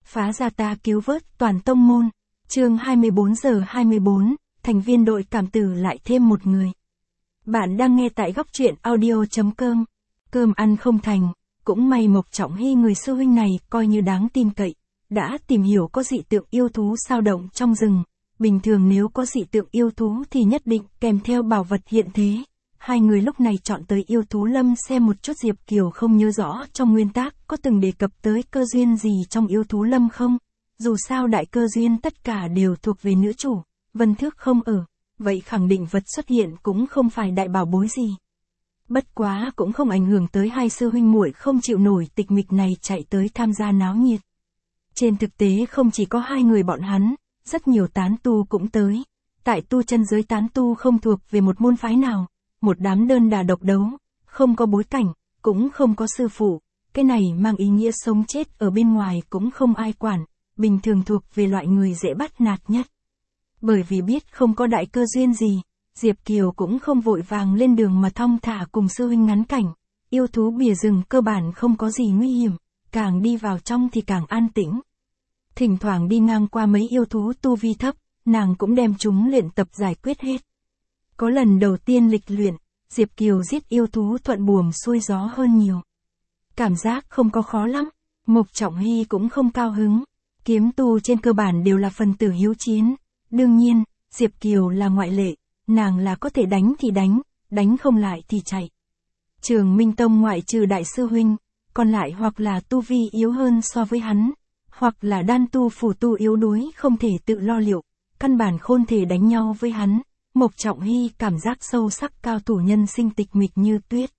Phá gia ta cứu vớt toàn tông môn. Chương 24:24, thành viên đội cảm tử lại thêm một người. Bạn đang nghe tại góc truyện audio.com. Cơm ăn không thành, cũng may Mộc Trọng Hy người sư huynh này coi như đáng tin cậy, đã tìm hiểu có dị tượng yêu thú sao động trong rừng. Bình thường nếu có dị tượng yêu thú thì nhất định kèm theo bảo vật hiện thế. Hai người lúc này chọn tới yêu thú lâm xem một chút. Diệp Kiều không nhớ rõ trong nguyên tác có từng đề cập tới cơ duyên gì trong yêu thú lâm không. Dù sao đại cơ duyên tất cả đều thuộc về nữ chủ, Vân Thước không ở, vậy khẳng định vật xuất hiện cũng không phải đại bảo bối gì. Bất quá cũng không ảnh hưởng tới hai sư huynh muội không chịu nổi tịch mịch này chạy tới tham gia náo nhiệt. Trên thực tế không chỉ có hai người bọn hắn, rất nhiều tán tu cũng tới. Tại tu chân giới tán tu không thuộc về một môn phái nào, một đám đơn đà độc đấu, không có bối cảnh, cũng không có sư phụ. Cái này mang ý nghĩa sống chết ở bên ngoài cũng không ai quản, bình thường thuộc về loại người dễ bắt nạt nhất. Bởi vì biết không có đại cơ duyên gì, Diệp Kiều cũng không vội vàng lên đường mà thong thả cùng sư huynh ngắn cảnh. Yêu thú bìa rừng cơ bản không có gì nguy hiểm, càng đi vào trong thì càng an tĩnh. Thỉnh thoảng đi ngang qua mấy yêu thú tu vi thấp, nàng cũng đem chúng luyện tập giải quyết hết. Có lần đầu tiên lịch luyện, Diệp Kiều giết yêu thú thuận buồm xuôi gió hơn nhiều. Cảm giác không có khó lắm, Mộc Trọng Hy cũng không cao hứng. Kiếm tu trên cơ bản đều là phần tử hiếu chiến. Đương nhiên, Diệp Kiều là ngoại lệ, nàng là có thể đánh thì đánh không lại thì chạy. Trường Minh Tông ngoại trừ đại sư huynh, còn lại hoặc là tu vi yếu hơn so với hắn, hoặc là đan tu phù tu yếu đuối không thể tự lo liệu, căn bản không thể đánh nhau với hắn. Mộc Trọng Hy cảm giác sâu sắc cao thủ nhân sinh tịch mịch như tuyết.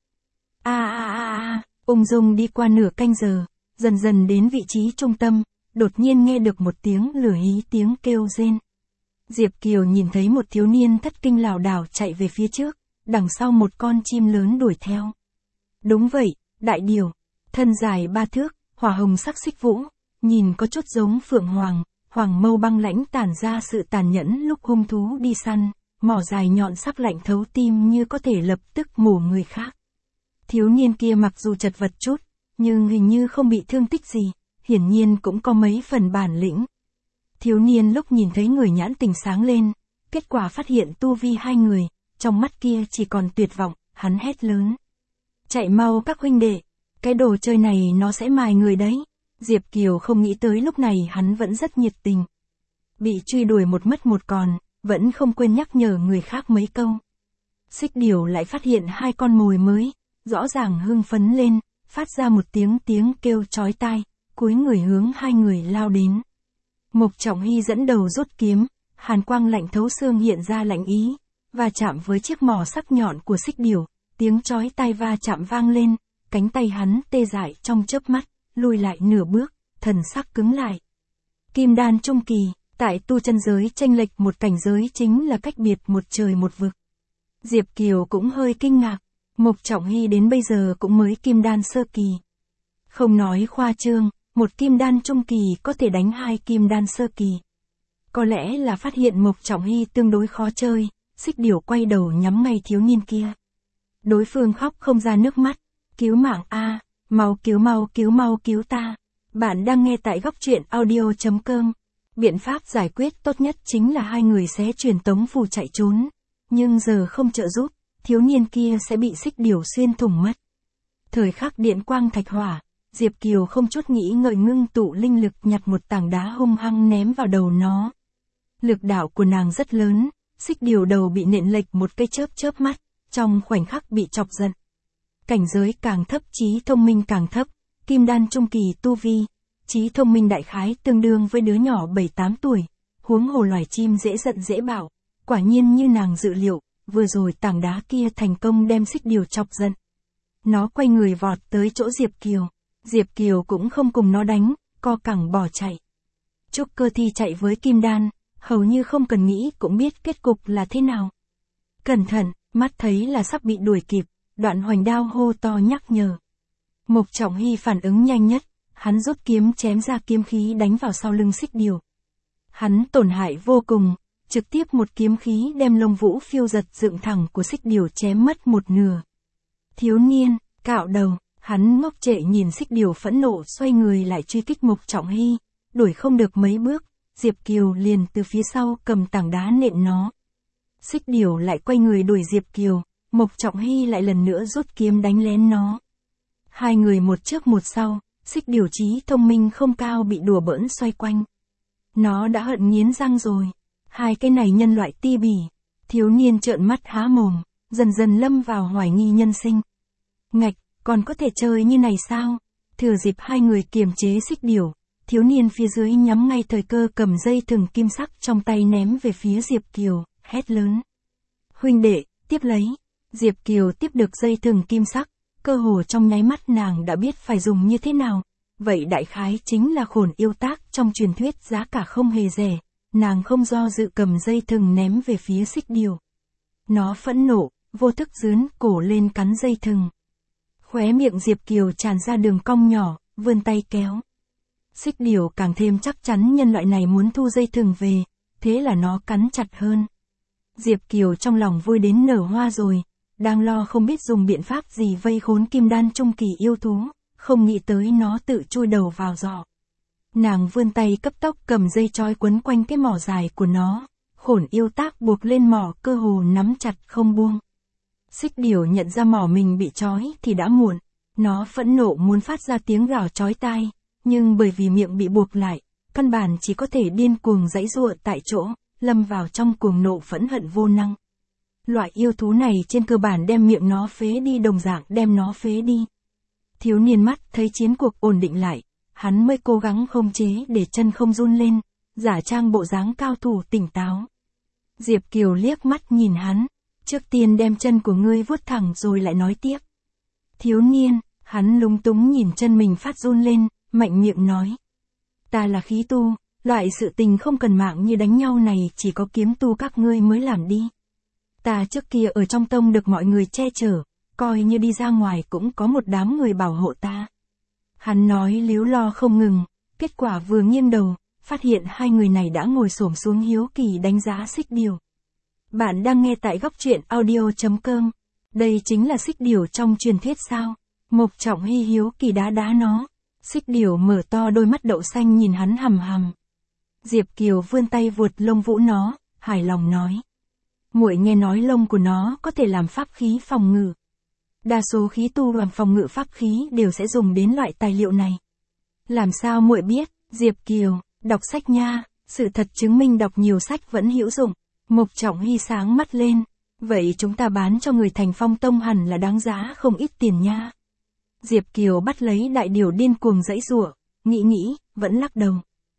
Ung dung đi qua nửa canh giờ, dần dần đến vị trí trung tâm, đột nhiên nghe được một tiếng lửa hí tiếng kêu rên. Diệp Kiều nhìn thấy một thiếu niên thất kinh lảo đảo chạy về phía trước, đằng sau một con chim lớn đuổi theo. Đúng vậy, đại điều, thân dài 3 thước, hỏa hồng sắc xích vũ, nhìn có chút giống phượng hoàng, hoàng mâu băng lãnh tản ra sự tàn nhẫn lúc hung thú đi săn, mỏ dài nhọn sắc lạnh thấu tim như có thể lập tức mổ người khác. Thiếu niên kia mặc dù chật vật chút, nhưng hình như không bị thương tích gì, hiển nhiên cũng có mấy phần bản lĩnh. Thiếu niên lúc nhìn thấy người nhãn tình sáng lên, kết quả phát hiện tu vi hai người, trong mắt kia chỉ còn tuyệt vọng, hắn hét lớn. Chạy mau các huynh đệ, cái đồ chơi này nó sẽ mài người đấy. Diệp Kiều không nghĩ tới lúc này hắn vẫn rất nhiệt tình. Bị truy đuổi một mất một còn, vẫn không quên nhắc nhở người khác mấy câu. Xích Điểu lại phát hiện hai con mồi mới, rõ ràng hưng phấn lên, phát ra một tiếng kêu chói tai, cúi người hướng hai người lao đến. Mộc Trọng Hy dẫn đầu rút kiếm, hàn quang lạnh thấu xương hiện ra lạnh ý, và chạm với chiếc mỏ sắc nhọn của Xích Điểu, tiếng chói tai va chạm vang lên, cánh tay hắn tê dại trong chớp mắt, lùi lại nửa bước, thần sắc cứng lại. Kim đan trung kỳ, tại tu chân giới chênh lệch một cảnh giới chính là cách biệt một trời một vực. Diệp Kiều cũng hơi kinh ngạc, Mộc Trọng Hy đến bây giờ cũng mới kim đan sơ kỳ. Không nói khoa trương, một kim đan trung kỳ có thể đánh hai kim đan sơ kỳ. Có lẽ là phát hiện Mộc Trọng Hy tương đối khó chơi, Xích Điểu quay đầu nhắm ngay thiếu niên kia. Đối phương khóc không ra nước mắt, cứu mạng a, mau cứu ta. Bạn đang nghe tại góc truyện audio.com. Biện pháp giải quyết tốt nhất chính là hai người sẽ truyền tống phù chạy trốn. Nhưng giờ không trợ giúp, thiếu niên kia sẽ bị Xích Điểu xuyên thủng mất. Thời khắc điện quang thạch hỏa, Diệp Kiều không chút nghĩ ngợi ngưng tụ linh lực nhặt một tảng đá hung hăng ném vào đầu nó. Lực đạo của nàng rất lớn, Xích Điểu đầu bị nện lệch một cái chớp mắt, trong khoảnh khắc bị chọc giận. Cảnh giới càng thấp trí thông minh càng thấp, kim đan trung kỳ tu vi, trí thông minh đại khái tương đương với đứa nhỏ 7-8 tuổi, huống hồ loài chim dễ giận dễ bảo, quả nhiên như nàng dự liệu, vừa rồi tảng đá kia thành công đem Xích Điểu chọc giận. Nó quay người vọt tới chỗ Diệp Kiều cũng không cùng nó đánh, co cẳng bỏ chạy. Trúc Cơ Thi chạy với kim đan, hầu như không cần nghĩ cũng biết kết cục là thế nào. Cẩn thận, mắt thấy là sắp bị đuổi kịp, Đoạn Hoành đao hô to nhắc nhở. Mộc Trọng Hy phản ứng nhanh nhất, hắn rút kiếm chém ra kiếm khí đánh vào sau lưng Xích Điểu. Hắn tổn hại vô cùng, trực tiếp một kiếm khí đem lông vũ phiêu giật dựng thẳng của Xích Điểu chém mất một nửa. Thiếu niên, cạo đầu, hắn ngốc trệ nhìn Xích Điểu phẫn nộ xoay người lại truy kích Mộc Trọng Hy. đuổi không được mấy bước, Diệp Kiều liền từ phía sau cầm tảng đá nện nó. Xích Điểu lại quay người đuổi Diệp Kiều, Mộc Trọng Hy lại lần nữa rút kiếm đánh lén nó. Hai người một trước một sau, Xích Điểu trí thông minh không cao bị đùa bỡn xoay quanh. Nó đã hận nghiến răng rồi. Hai cái này nhân loại ti bỉ. Thiếu niên trợn mắt há mồm, dần dần lâm vào hoài nghi nhân sinh. Ngạch, còn có thể chơi như này sao? Thừa dịp hai người kiềm chế Xích Điểu, thiếu niên phía dưới nhắm ngay thời cơ cầm dây thừng kim sắc trong tay ném về phía Diệp Kiều, hét lớn. Huynh đệ, tiếp lấy. Diệp Kiều tiếp được dây thừng kim sắc, cơ hồ trong nháy mắt nàng đã biết phải dùng như thế nào. Vậy đại khái chính là khổn yêu tác trong truyền thuyết giá cả không hề rẻ. Nàng không do dự cầm dây thừng ném về phía Xích Điểu. Nó phẫn nộ, vô thức dướn cổ lên cắn dây thừng. Khóe miệng Diệp Kiều tràn ra đường cong nhỏ, vươn tay kéo. Xích Điểu càng thêm chắc chắn nhân loại này muốn thu dây thừng về, thế là nó cắn chặt hơn. Diệp Kiều trong lòng vui đến nở hoa rồi, đang lo không biết dùng biện pháp gì vây khốn kim đan trung kỳ yêu thú, không nghĩ tới nó tự chui đầu vào giỏ. Nàng vươn tay cấp tốc cầm dây trói quấn quanh cái mỏ dài của nó, khổn yêu tác buộc lên mỏ cơ hồ nắm chặt không buông. Xích Điểu nhận ra mỏ mình bị trói thì đã muộn, nó phẫn nộ muốn phát ra tiếng gào chói tai, nhưng bởi vì miệng bị buộc lại, căn bản chỉ có thể điên cuồng giãy giụa tại chỗ, lâm vào trong cuồng nộ phẫn hận vô năng. Loại yêu thú này trên cơ bản đem miệng nó phế đi đồng dạng đem nó phế đi. Thiếu niên mắt thấy chiến cuộc ổn định lại, hắn mới cố gắng khống chế để chân không run lên, giả trang bộ dáng cao thủ tỉnh táo. Diệp Kiều liếc mắt nhìn hắn, trước tiên đem chân của ngươi vuốt thẳng rồi lại nói tiếp. Thiếu niên, hắn lúng túng nhìn chân mình phát run lên, mạnh miệng nói. Ta là khí tu, loại sự tình không cần mạng như đánh nhau này chỉ có kiếm tu các ngươi mới làm đi. Ta trước kia ở trong tông được mọi người che chở, coi như đi ra ngoài cũng có một đám người bảo hộ ta. Hắn nói líu lo không ngừng, kết quả vừa nghiêng đầu, phát hiện hai người này đã ngồi xổm xuống hiếu kỳ đánh giá Xích Điểu. Bạn đang nghe tại góc truyện audio.com. Đây chính là Xích Điểu trong truyền thuyết sao? Mộc Trọng Hy hiếu kỳ đá nó. Xích Điểu mở to đôi mắt đậu xanh nhìn hắn hằm hằm. Diệp Kiều vươn tay vuột lông vũ nó, hài lòng nói. Muội nghe nói lông của nó có thể làm pháp khí phòng ngự. Đa số khí tu làm phòng ngự pháp khí đều sẽ dùng đến loại tài liệu này. Làm sao muội biết? Diệp Kiều, đọc sách nha, sự thật chứng minh đọc nhiều sách vẫn hữu dụng. Mộc Trọng Hy sáng mắt lên, vậy chúng ta bán cho người Thành Phong Tông hẳn là đáng giá không ít tiền nha. Diệp Kiều bắt lấy đại điểu điên cuồng giãy giụa, nghĩ, vẫn lắc đầu.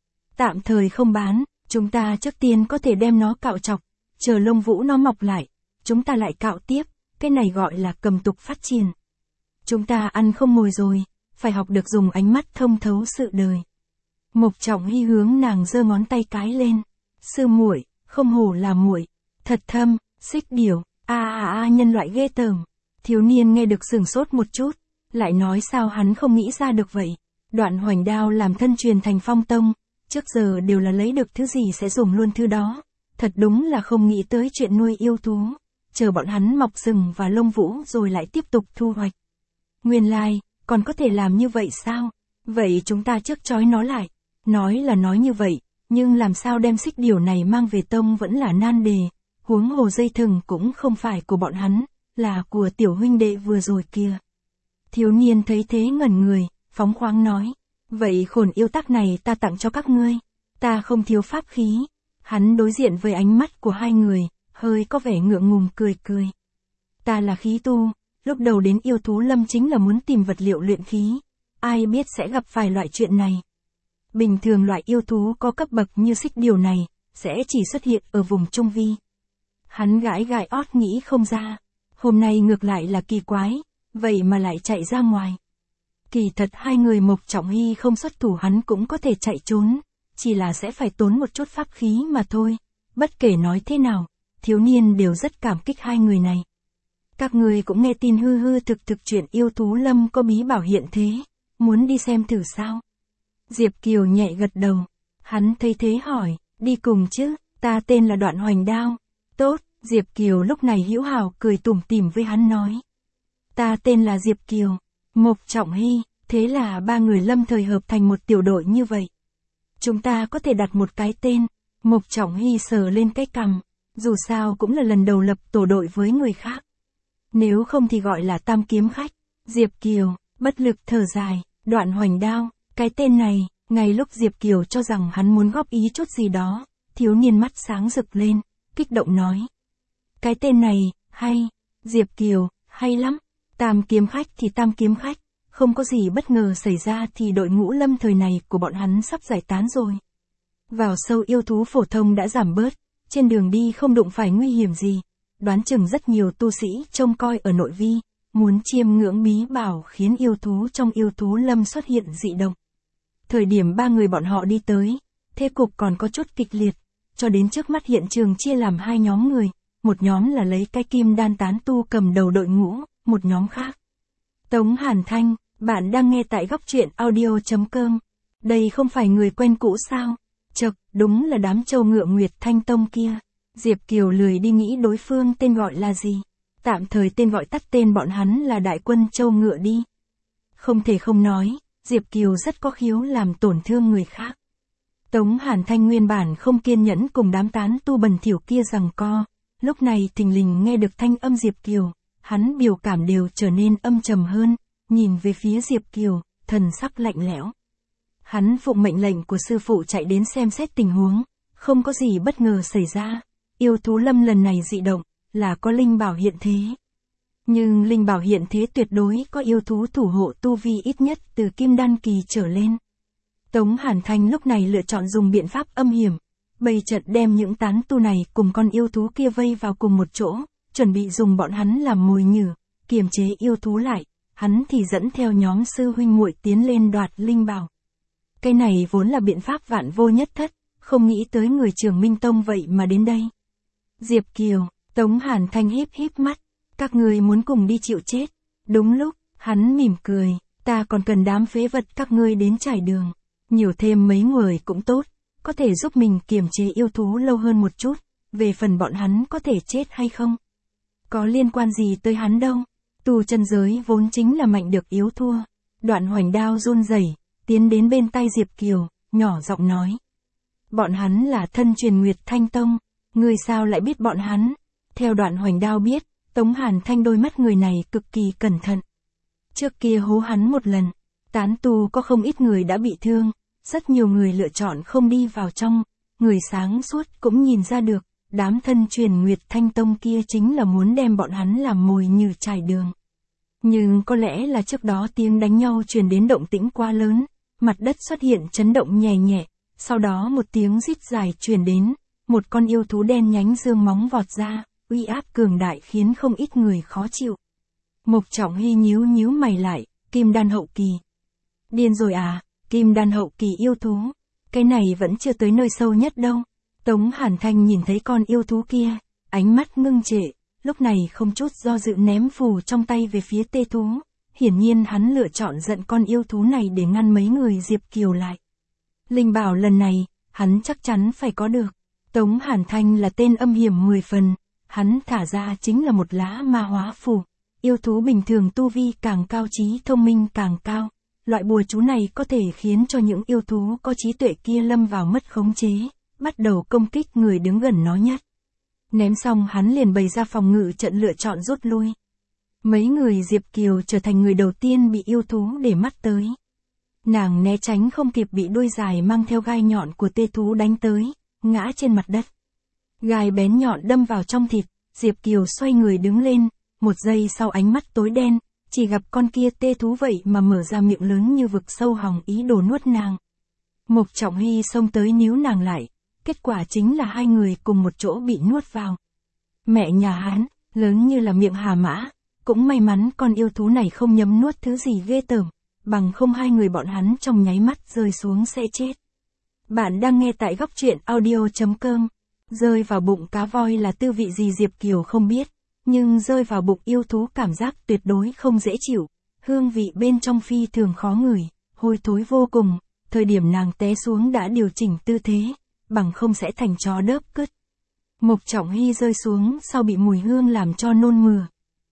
Tạm thời không bán, chúng ta trước tiên có thể đem nó cạo chọc, chờ lông vũ nó mọc lại, chúng ta lại cạo tiếp, cái này gọi là cầm tục phát triển. Chúng ta ăn không ngồi rồi, phải học được dùng ánh mắt thông thấu sự đời. Mộc Trọng Hy hướng nàng giơ ngón tay cái lên. Sư muội, không hổ là muội, thật thâm. Xích Điểu, nhân loại ghê tởm. Thiếu niên nghe được sửng sốt một chút, lại nói sao hắn không nghĩ ra được vậy. Đoạn Hoành Đao làm thân truyền Thành Phong Tông, trước giờ đều là lấy được thứ gì sẽ dùng luôn thứ đó. Thật đúng là không nghĩ tới chuyện nuôi yêu thú, chờ bọn hắn mọc sừng và lông vũ rồi lại tiếp tục thu hoạch. Nguyên lai, còn có thể làm như vậy sao? Vậy chúng ta trước trói nó lại. Nói là nói như vậy, nhưng làm sao đem Xích Điểu này mang về tông vẫn là nan đề. Huống hồ dây thừng cũng không phải của bọn hắn, là của tiểu huynh đệ vừa rồi kia. Thiếu niên thấy thế ngẩn người, phóng khoáng nói. Vậy khổn yêu tác này ta tặng cho các ngươi. Ta không thiếu pháp khí. Hắn đối diện với ánh mắt của hai người, hơi có vẻ ngượng ngùng cười. Ta là khí tu, lúc đầu đến yêu thú lâm chính là muốn tìm vật liệu luyện khí. Ai biết sẽ gặp phải loại chuyện này. Bình thường loại yêu thú có cấp bậc như Xích Điểu này, sẽ chỉ xuất hiện ở vùng trung vi. Hắn gãi ót nghĩ không ra. Hôm nay ngược lại là kỳ quái, vậy mà lại chạy ra ngoài. Kỳ thật hai người Mộc Trọng Hy không xuất thủ hắn cũng có thể chạy trốn, chỉ là sẽ phải tốn một chút pháp khí mà thôi. Bất kể nói thế nào, thiếu niên đều rất cảm kích hai người này. Các người cũng nghe tin hư thực chuyện yêu thú lâm có bí bảo hiện thế, muốn đi xem thử sao? Diệp Kiều nhẹ gật đầu, hắn thấy thế hỏi, đi cùng chứ, ta tên là Đoạn Hoành Đao. Tốt, Diệp Kiều lúc này hữu hảo cười tủm tỉm với hắn nói. Ta tên là Diệp Kiều, Mộc Trọng Hy, thế là ba người lâm thời hợp thành một tiểu đội như vậy. Chúng ta có thể đặt một cái tên. Mộc Trọng Hy sờ lên cái cằm. Dù sao cũng là lần đầu lập tổ đội với người khác. Nếu không thì gọi là Tam Kiếm Khách. Diệp Kiều, bất lực thở dài, Đoạn Hoành Đao. Cái tên này, ngay lúc Diệp Kiều cho rằng hắn muốn góp ý chút gì đó, thiếu niên mắt sáng rực lên, kích động nói. Cái tên này, hay. Diệp Kiều, hay lắm. Tam Kiếm Khách thì Tam Kiếm Khách. Không có gì bất ngờ xảy ra thì đội ngũ lâm thời này của bọn hắn sắp giải tán rồi. Vào sâu yêu thú phổ thông đã giảm bớt, trên đường đi không đụng phải nguy hiểm gì. Đoán chừng rất nhiều tu sĩ trông coi ở nội vi, muốn chiêm ngưỡng bí bảo khiến yêu thú trong yêu thú lâm xuất hiện dị động. Thời điểm ba người bọn họ đi tới, thế cục còn có chút kịch liệt, cho đến trước mắt hiện trường chia làm hai nhóm người, một nhóm là lấy cái kim đan tán tu cầm đầu đội ngũ, một nhóm khác. Tống Hàn Thanh, bạn đang nghe tại góc truyện audio.com. Đây không phải người quen cũ sao? Chậc, đúng là đám trâu ngựa Nguyệt Thanh Tông kia. Diệp Kiều lười đi nghĩ đối phương tên gọi là gì. Tạm thời tên gọi tắt tên bọn hắn là Đại Quân Trâu Ngựa đi. Không thể không nói, Diệp Kiều rất có khiếu làm tổn thương người khác. Tống Hàn Thanh nguyên bản không kiên nhẫn cùng đám tán tu bẩn thỉu kia giằng co. Lúc này thình lình nghe được thanh âm Diệp Kiều, hắn biểu cảm đều trở nên âm trầm hơn, nhìn về phía Diệp Kiều, thần sắc lạnh lẽo. Hắn phụng mệnh lệnh của sư phụ chạy đến xem xét tình huống, không có gì bất ngờ xảy ra. Yêu thú lâm lần này dị động, là có linh bảo hiện thế. Nhưng linh bảo hiện thế tuyệt đối có yêu thú thủ hộ tu vi ít nhất từ kim đan kỳ trở lên. Tống Hàn Thanh lúc này lựa chọn dùng biện pháp âm hiểm, bày trận đem những tán tu này cùng con yêu thú kia vây vào cùng một chỗ, chuẩn bị dùng bọn hắn làm mồi nhử, kiềm chế yêu thú lại, hắn thì dẫn theo nhóm sư huynh muội tiến lên đoạt linh bảo. Cái này vốn là biện pháp vạn vô nhất thất, không nghĩ tới người Trường Minh Tông vậy mà đến đây. Diệp Kiều, Tống Hàn Thanh híp híp mắt, các ngươi muốn cùng đi chịu chết. Đúng lúc, hắn mỉm cười, ta còn cần đám phế vật các ngươi đến trải đường. Nhiều thêm mấy người cũng tốt, có thể giúp mình kiềm chế yêu thú lâu hơn một chút, về phần bọn hắn có thể chết hay không. Có liên quan gì tới hắn đâu, tu chân giới vốn chính là mạnh được yếu thua. Đoạn Hoành Đao run rẩy, tiến đến bên tay Diệp Kiều, nhỏ giọng nói. Bọn hắn là thân truyền Nguyệt Thanh Tông, ngươi sao lại biết bọn hắn? Theo Đoạn Hoành Đao biết, Tống Hàn Thanh đôi mắt người này cực kỳ cẩn thận. Trước kia hố hắn một lần, tán tu có không ít người đã bị thương, rất nhiều người lựa chọn không đi vào trong, người sáng suốt cũng nhìn ra được, đám thân truyền Nguyệt Thanh Tông kia chính là muốn đem bọn hắn làm mồi nhử trải đường. Nhưng có lẽ là trước đó tiếng đánh nhau truyền đến động tĩnh quá lớn, mặt đất xuất hiện chấn động nhẹ nhẹ, sau đó một tiếng rít dài truyền đến, một con yêu thú đen nhánh dương móng vọt ra, uy áp cường đại khiến không ít người khó chịu. Mộc Trọng Hy nhíu mày lại, kim đan hậu kỳ. Điên rồi à, kim đan hậu kỳ yêu thú, cái này vẫn chưa tới nơi sâu nhất đâu. Tống Hàn Thanh nhìn thấy con yêu thú kia, ánh mắt ngưng trệ, lúc này không chút do dự ném phù trong tay về phía tê thú. Hiển nhiên hắn lựa chọn giận con yêu thú này để ngăn mấy người Diệp Kiều lại. Linh bảo lần này, hắn chắc chắn phải có được. Tống Hàn Thanh là tên âm hiểm 10 phần, hắn thả ra chính là một lá ma hóa phù. Yêu thú bình thường tu vi càng cao trí thông minh càng cao. Loại bùa chú này có thể khiến cho những yêu thú có trí tuệ kia lâm vào mất khống chế, bắt đầu công kích người đứng gần nó nhất. Ném xong hắn liền bày ra phòng ngự trận lựa chọn rút lui. Mấy người Diệp Kiều trở thành người đầu tiên bị yêu thú để mắt tới. Nàng né tránh không kịp bị đuôi dài mang theo gai nhọn của tê thú đánh tới, ngã trên mặt đất. Gai bén nhọn đâm vào trong thịt, Diệp Kiều xoay người đứng lên, một giây sau ánh mắt tối đen, chỉ gặp con kia tê thú vậy mà mở ra miệng lớn như vực sâu hòng ý đồ nuốt nàng. Mộc Trọng Hy xông tới níu nàng lại, kết quả chính là hai người cùng một chỗ bị nuốt vào. Mẹ nhà hắn, lớn như là miệng hà mã, cũng may mắn con yêu thú này không nhấm nuốt thứ gì ghê tởm, bằng không hai người bọn hắn trong nháy mắt rơi xuống sẽ chết. Bạn đang nghe tại góc truyện audio.com. Rơi vào bụng cá voi là tư vị gì Diệp Kiều không biết, nhưng rơi vào bụng yêu thú cảm giác tuyệt đối không dễ chịu, hương vị bên trong phi thường khó ngửi, hôi thối vô cùng, thời điểm nàng té xuống đã điều chỉnh tư thế, bằng không sẽ thành chó đớp cứt. Mộc Trọng Hy rơi xuống sau bị mùi hương làm cho nôn mửa.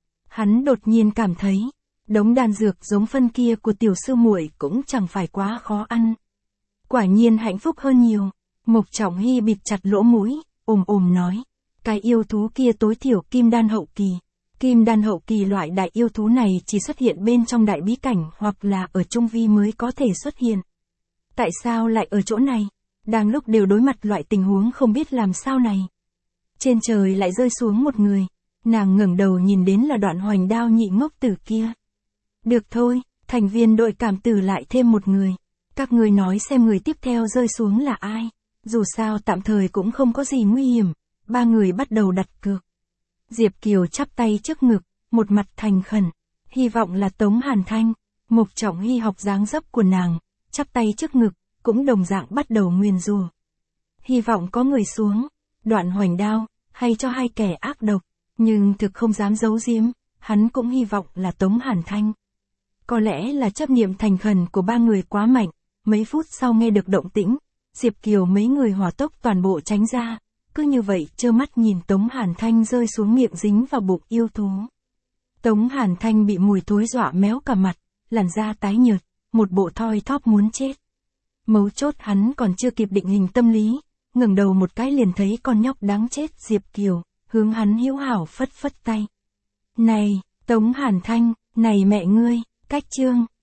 Hắn đột nhiên cảm thấy, đống đan dược giống phân kia của tiểu sư muội cũng chẳng phải quá khó ăn. Quả nhiên hạnh phúc hơn nhiều. Mộc Trọng Hy bịt chặt lỗ mũi, nói. Cái yêu thú kia tối thiểu kim đan hậu kỳ. Kim đan hậu kỳ loại đại yêu thú này chỉ xuất hiện bên trong đại bí cảnh hoặc là ở trung vi mới có thể xuất hiện. Tại sao lại ở chỗ này? Đang lúc đều đối mặt loại tình huống không biết làm sao này. Trên trời lại rơi xuống một người. Nàng ngẩng đầu nhìn đến là Đoạn Hoành Đao nhị ngốc tử kia. Được thôi, thành viên đội cảm tử lại thêm một người. Các người nói xem người tiếp theo rơi xuống là ai. Dù sao tạm thời cũng không có gì nguy hiểm. Ba người bắt đầu đặt cược. Diệp Kiều chắp tay trước ngực, một mặt thành khẩn. Hy vọng là Tống Hàn Thanh. Mộc Trọng Hy học dáng dấp của nàng, chắp tay trước ngực, cũng đồng dạng bắt đầu nguyền rủa. Hy vọng có người xuống. Đoạn Hoành Đao, hay cho hai kẻ ác độc. Nhưng thực không dám giấu giếm, hắn cũng hy vọng là Tống Hàn Thanh. Có lẽ là chấp niệm thành khẩn của ba người quá mạnh, mấy phút sau nghe được động tĩnh, Diệp Kiều mấy người hỏa tốc toàn bộ tránh ra, cứ như vậy trơ mắt nhìn Tống Hàn Thanh rơi xuống miệng dính vào bụng yêu thú. Tống Hàn Thanh bị mùi thối dọa méo cả mặt, làn da tái nhợt, một bộ thoi thóp muốn chết. Mấu chốt hắn còn chưa kịp định hình tâm lý, ngẩng đầu một cái liền thấy con nhóc đáng chết Diệp Kiều, hướng hắn hữu hảo phất phất tay. Này, Tống Hàn Thanh, này mẹ ngươi, cách chương.